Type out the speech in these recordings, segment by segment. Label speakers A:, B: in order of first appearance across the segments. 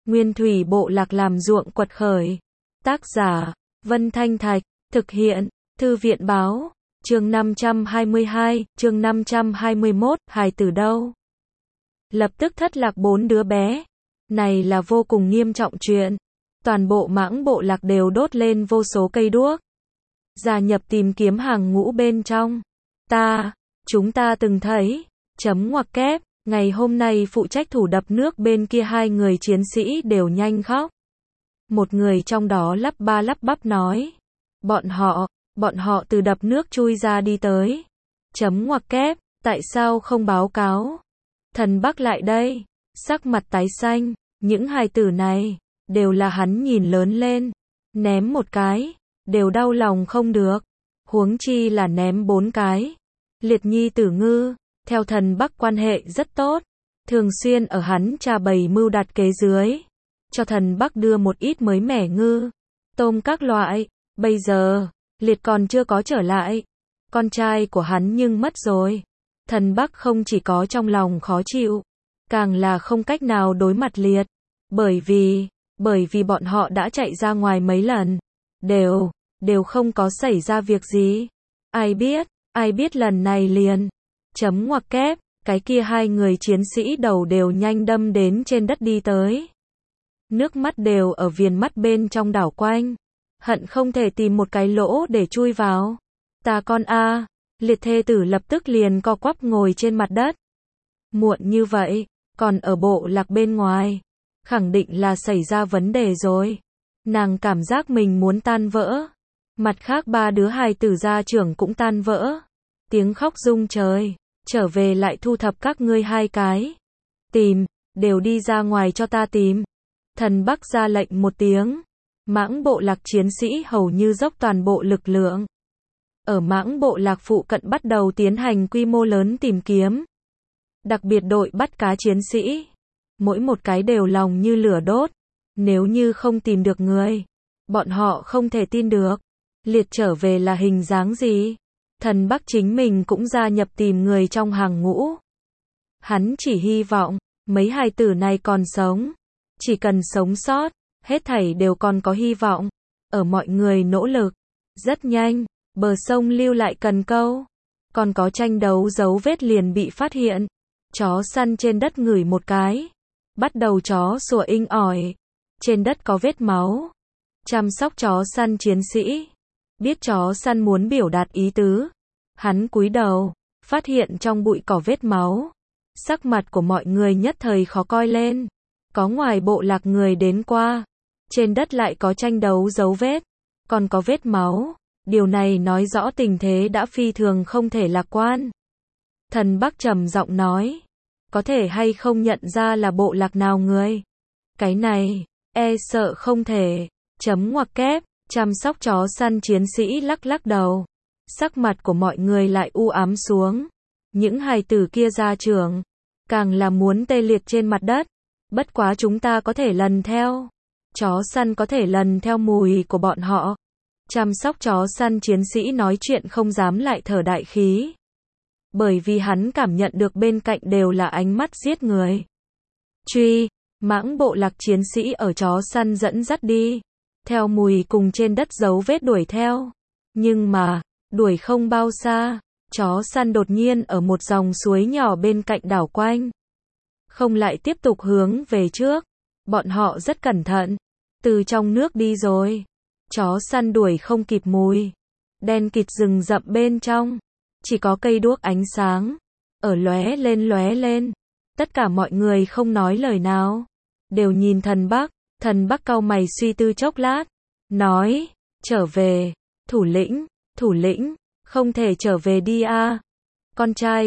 A: Nguyên thủy bộ lạc làm ruộng quật khởi. Tác giả, Vân Thanh Thạch, thực hiện, Thư viện báo, chương 522, chương 521, hài tử đâu? Lập tức thất lạc 4 đứa bé. Này là vô cùng nghiêm trọng chuyện. Toàn bộ mãng bộ lạc đều đốt lên vô số cây đuốc. Gia nhập tìm kiếm hàng ngũ bên trong. Chúng ta từng thấy, ngoặc kép, ngày hôm nay phụ trách thủ đập nước bên kia 2 người chiến sĩ đều nhanh khóc. Một người trong đó lắp ba lắp bắp nói. Bọn họ từ đập nước chui ra đi tới. Ngoặc kép, tại sao không báo cáo? Thần Bắc lại đây, sắc mặt tái xanh, những hài tử này, đều là hắn nhìn lớn lên. Ném một cái, đều đau lòng không được. Huống chi là ném 4 cái. Liệt nhi tử ngư, theo thần Bắc quan hệ rất tốt. Thường xuyên ở hắn trà bày mưu đặt kế dưới. Cho thần Bắc đưa một ít mới mẻ ngư, tôm các loại. Bây giờ, Liệt còn chưa có trở lại. Con trai của hắn nhưng mất rồi. Thần Bắc không chỉ có trong lòng khó chịu, càng là không cách nào đối mặt Liệt. Bởi vì bọn họ đã chạy ra ngoài mấy lần. Đều không có xảy ra việc gì. Ai biết lần này liền. Ngoặc kép, cái kia 2 người chiến sĩ đầu đều nhanh đâm đến trên đất đi tới. Nước mắt đều ở viền mắt bên trong đảo quanh. Hận không thể tìm một cái lỗ để chui vào. Ta con a, Liệt thê tử lập tức liền co quắp ngồi trên mặt đất. Muộn như vậy, còn ở bộ lạc bên ngoài. Khẳng định là xảy ra vấn đề rồi. Nàng cảm giác mình muốn tan vỡ. Mặt khác 3 đứa hài tử gia trưởng cũng tan vỡ. Tiếng khóc rung trời. Trở về lại thu thập các ngươi 2 cái. Tìm, đều đi ra ngoài cho ta tìm. Thần Bắc ra lệnh một tiếng. Mãng bộ lạc chiến sĩ hầu như dốc toàn bộ lực lượng. Ở mãng bộ lạc phụ cận bắt đầu tiến hành quy mô lớn tìm kiếm. Đặc biệt đội bắt cá chiến sĩ. Mỗi một cái đều lòng như lửa đốt. Nếu như không tìm được người, bọn họ không thể tin được. Liệt trở về là hình dáng gì? Thần Bắc chính mình cũng gia nhập tìm người trong hàng ngũ. Hắn chỉ hy vọng, mấy hài tử này còn sống. Chỉ cần sống sót, hết thảy đều còn có hy vọng. Ở mọi người nỗ lực. Rất nhanh, bờ sông lưu lại cần câu. Còn có tranh đấu dấu vết liền bị phát hiện. Chó săn trên đất ngửi một cái. Bắt đầu chó sủa inh ỏi. Trên đất có vết máu. Chăm sóc chó săn chiến sĩ. Biết chó săn muốn biểu đạt ý tứ. Hắn cúi đầu, phát hiện trong bụi cỏ vết máu. Sắc mặt của mọi người nhất thời khó coi lên. Có ngoài bộ lạc người đến qua. Trên đất lại có tranh đấu dấu vết. Còn có vết máu. Điều này nói rõ tình thế đã phi thường không thể lạc quan. Thần Bắc trầm giọng nói. Có thể hay không nhận ra là bộ lạc nào người? Cái này, e sợ không thể. Ngoặc kép, chăm sóc chó săn chiến sĩ lắc lắc đầu. Sắc mặt của mọi người lại u ám xuống. Những hài tử kia gia trưởng, càng là muốn tê liệt trên mặt đất. Bất quá chúng ta có thể lần theo. Chó săn có thể lần theo mùi của bọn họ. Chăm sóc chó săn chiến sĩ nói chuyện không dám lại thở đại khí. Bởi vì hắn cảm nhận được bên cạnh đều là ánh mắt giết người. Mãng bộ lạc chiến sĩ ở chó săn dẫn dắt đi. Theo mùi cùng trên đất dấu vết đuổi theo. Nhưng mà, đuổi không bao xa, chó săn đột nhiên ở một dòng suối nhỏ bên cạnh đảo quanh. Không lại tiếp tục hướng về trước. Bọn họ rất cẩn thận. Từ trong nước đi rồi. Chó săn đuổi không kịp mùi. Đen kịt rừng rậm bên trong. Chỉ có cây đuốc ánh sáng. Ở lóe lên. Tất cả mọi người không nói lời nào. Đều nhìn thần Bắc. Thần Bắc cau mày suy tư chốc lát. Nói, trở về. Thủ lĩnh, không thể trở về đi a. Con trai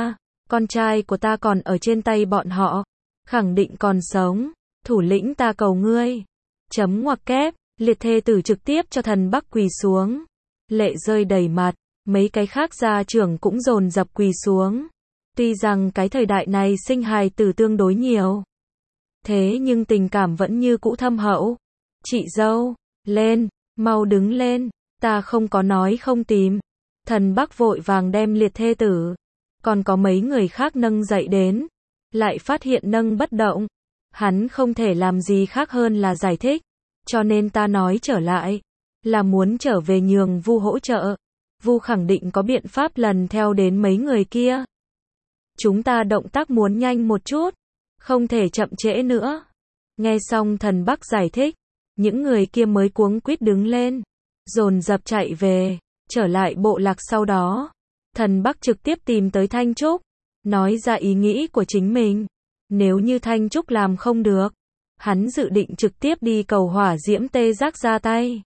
A: của ta còn ở trên tay bọn họ. Khẳng định còn sống. Thủ lĩnh ta cầu ngươi. Ngoặc kép, Liệt thê tử trực tiếp cho thần Bắc quỳ xuống. Lệ rơi đầy mặt. Mấy cái khác gia trưởng cũng dồn dập quỳ xuống. Tuy rằng cái thời đại này sinh hài tử tương đối nhiều. Thế nhưng tình cảm vẫn như cũ thâm hậu. Chị dâu, lên, mau đứng lên. Ta không có nói không tìm. Thần Bắc vội vàng đem Liệt thê tử. Còn có mấy người khác nâng dậy đến. Lại phát hiện nâng bất động. Hắn không thể làm gì khác hơn là giải thích, cho nên ta nói trở lại, là muốn trở về nhường Vu hỗ trợ. Vu khẳng định có biện pháp lần theo đến mấy người kia. Chúng ta động tác muốn nhanh một chút, không thể chậm trễ nữa. Nghe xong Thần Bắc giải thích, những người kia mới cuống quýt đứng lên, dồn dập chạy về, trở lại bộ lạc. Sau đó, Thần Bắc trực tiếp tìm tới Thanh Trúc, nói ra ý nghĩ của chính mình. Nếu như Thanh Trúc làm không được, hắn dự định trực tiếp đi cầu Hỏa Diễm Tê Giác ra tay.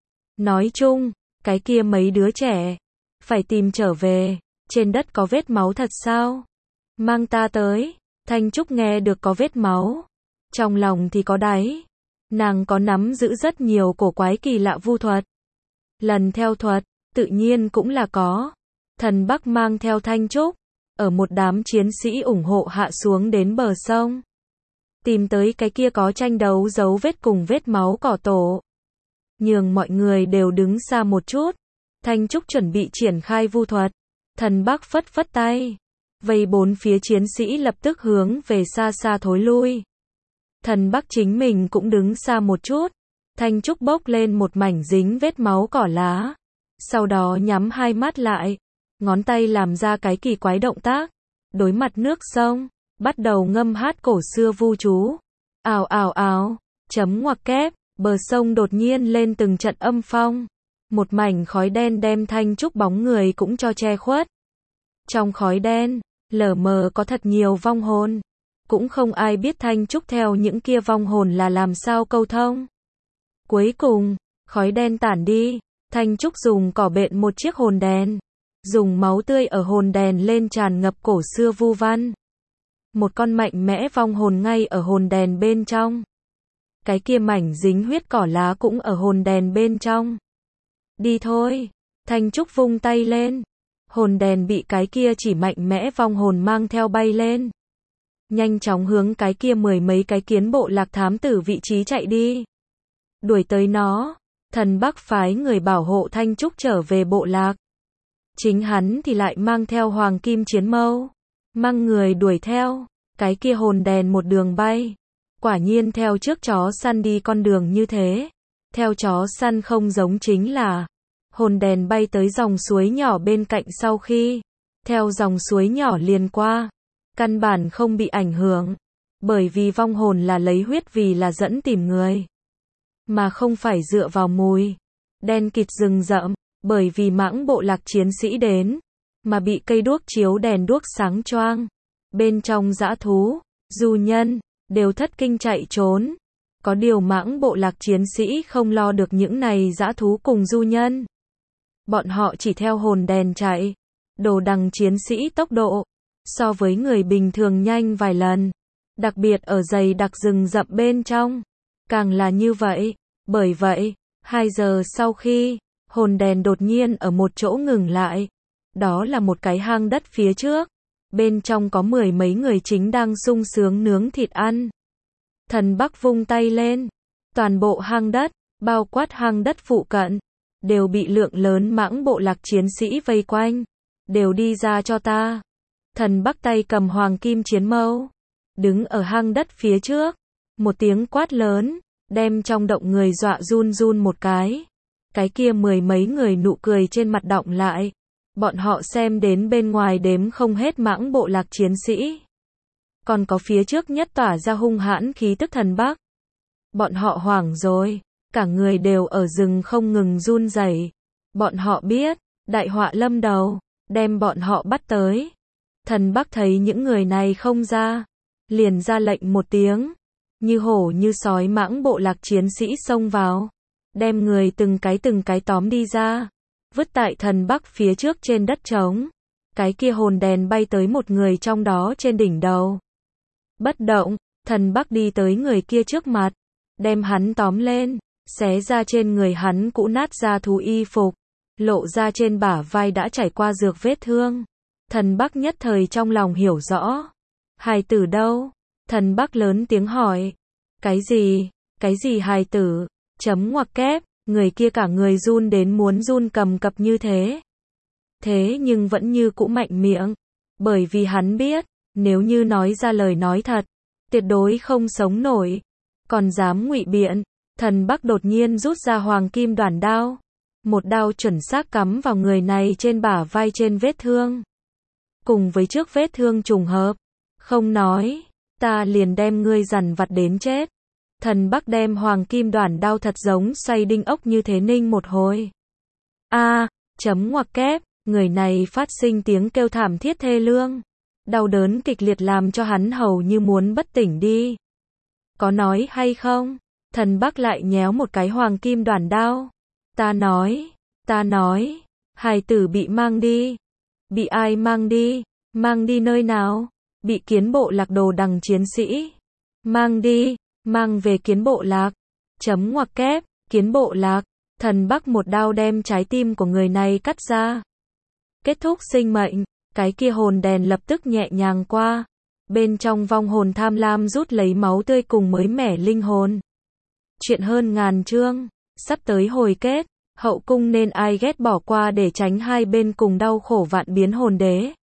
A: Nói chung, cái kia mấy đứa trẻ, phải tìm trở về. Trên đất có vết máu thật sao? Mang ta tới. Thanh Trúc nghe được có vết máu, trong lòng thì có đáy. Nàng có nắm giữ rất nhiều cổ quái kỳ lạ vu thuật. Lần theo thuật, tự nhiên cũng là có. Thần Bắc mang theo Thanh Trúc, ở một đám chiến sĩ ủng hộ hạ xuống đến bờ sông. Tìm tới cái kia có tranh đấu dấu vết cùng vết máu cỏ tổ. Nhường mọi người đều đứng xa một chút. Thanh Trúc chuẩn bị triển khai vu thuật. Thần Bắc phất phất tay. Vây bốn phía chiến sĩ lập tức hướng về xa xa thối lui. Thần Bắc chính mình cũng đứng xa một chút. Thanh Trúc bốc lên một mảnh dính vết máu cỏ lá. Sau đó nhắm hai mắt lại. Ngón tay làm ra cái kỳ quái động tác. Đối mặt nước sông, bắt đầu ngâm hát cổ xưa vu chú. Ào ào ào, chấm ngoặc kép, bờ sông đột nhiên lên từng trận âm phong. Một mảnh khói đen đem Thanh Trúc bóng người cũng cho che khuất. Trong khói đen, lờ mờ có thật nhiều vong hồn. Cũng không ai biết Thanh Trúc theo những kia vong hồn là làm sao câu thông. Cuối cùng, khói đen tản đi, Thanh Trúc dùng cỏ bện một chiếc hồn đèn. Dùng máu tươi ở hồn đèn lên tràn ngập cổ xưa vu văn. Một con mạnh mẽ vong hồn ngay ở hồn đèn bên trong. Cái kia mảnh dính huyết cỏ lá cũng ở hồn đèn bên trong. Đi thôi. Thanh Trúc vung tay lên. Hồn đèn bị cái kia chỉ mạnh mẽ vong hồn mang theo bay lên. Nhanh chóng hướng cái kia mười mấy cái kiến bộ lạc thám tử vị trí chạy đi. Đuổi tới nó. Thần Bắc phái người bảo hộ Thanh Trúc trở về bộ lạc. Chính hắn thì lại mang theo hoàng kim chiến mâu. Mang người đuổi theo. Cái kia hồn đèn một đường bay. Quả nhiên theo trước chó săn đi con đường như thế. Theo chó săn không giống chính là hồn đèn bay tới dòng suối nhỏ bên cạnh sau khi theo dòng suối nhỏ liền qua. Căn bản không bị ảnh hưởng. Bởi vì vong hồn là lấy huyết vì là dẫn tìm người. Mà không phải dựa vào mùi. Đen kịt rừng rậm. Bởi vì mãng bộ lạc chiến sĩ đến. Mà bị cây đuốc chiếu đèn đuốc sáng choang. Bên trong dã thú, du nhân, đều thất kinh chạy trốn. Có điều mãng bộ lạc chiến sĩ không lo được những này dã thú cùng du nhân. Bọn họ chỉ theo hồn đèn chạy. Đồ đằng chiến sĩ tốc độ so với người bình thường nhanh vài lần. Đặc biệt ở dày đặc rừng rậm bên trong. Càng là như vậy. Bởi vậy, 2 giờ sau khi hồn đèn đột nhiên ở một chỗ ngừng lại. Đó là một cái hang đất phía trước. Bên trong có 10 mấy người chính đang sung sướng nướng thịt ăn. Thần Bắc vung tay lên. Toàn bộ hang đất, bao quát hang đất phụ cận, đều bị lượng lớn mãng bộ lạc chiến sĩ vây quanh. Đều đi ra cho ta. Thần Bắc tay cầm hoàng kim chiến mâu. Đứng ở hang đất phía trước. Một tiếng quát lớn, đem trong động người dọa run run một cái. Cái kia 10 mấy người nụ cười trên mặt đọng lại. Bọn họ xem đến bên ngoài đếm không hết mãng bộ lạc chiến sĩ. Còn có phía trước nhất tỏa ra hung hãn khí tức Thần Bắc. Bọn họ hoảng rồi. Cả người đều ở rừng không ngừng run rẩy. Bọn họ biết, đại họa lâm đầu, đem bọn họ bắt tới. Thần Bắc thấy những người này không ra. Liền ra lệnh một tiếng. Như hổ như sói mãng bộ lạc chiến sĩ xông vào. Đem người từng cái tóm đi ra. Vứt tại Thần Bắc phía trước trên đất trống. Cái kia hồn đèn bay tới một người trong đó trên đỉnh đầu. Bất động, Thần Bắc đi tới người kia trước mặt. Đem hắn tóm lên. Xé ra trên người hắn cũ nát da thú y phục. Lộ ra trên bả vai đã trải qua dược vết thương. Thần Bắc nhất thời trong lòng hiểu rõ. Hài tử đâu? Thần Bắc lớn tiếng hỏi. Cái gì hài tử? Chấm ngoặc kép. Người kia cả người run đến muốn run cầm cập như thế. Thế nhưng vẫn như cũ mạnh miệng. Bởi vì hắn biết, nếu như nói ra lời nói thật, tuyệt đối không sống nổi, còn dám ngụy biện. Thần Bắc đột nhiên rút ra hoàng kim đoản đao, một đao chuẩn xác cắm vào người này trên bả vai trên vết thương. Cùng với trước vết thương trùng hợp, không nói, ta liền đem ngươi dằn vặt đến chết. Thần Bắc đem hoàng kim đoản đao thật giống xoay đinh ốc như thế ninh một hồi. Chấm ngoặc kép, người này phát sinh tiếng kêu thảm thiết thê lương. Đau đớn kịch liệt làm cho hắn hầu như muốn bất tỉnh đi. Có nói hay không? Thần Bắc lại nhéo một cái hoàng kim đoản đao. Ta nói, hài tử bị mang đi. Bị ai mang đi? Mang đi nơi nào? Bị Kiến Bộ Lạc đồ đằng chiến sĩ. Mang đi, mang về Kiến Bộ Lạc. Chấm ngoặc kép, Kiến Bộ Lạc. Thần Bắc một đao đem trái tim của người này cắt ra. Kết thúc sinh mệnh, cái kia hồn đèn lập tức nhẹ nhàng qua. Bên trong vong hồn tham lam rút lấy máu tươi cùng mới mẻ linh hồn. Chuyện hơn ngàn chương, sắp tới hồi kết, hậu cung nên ai ghét bỏ qua để tránh hai bên cùng đau khổ vạn biến hồn đế.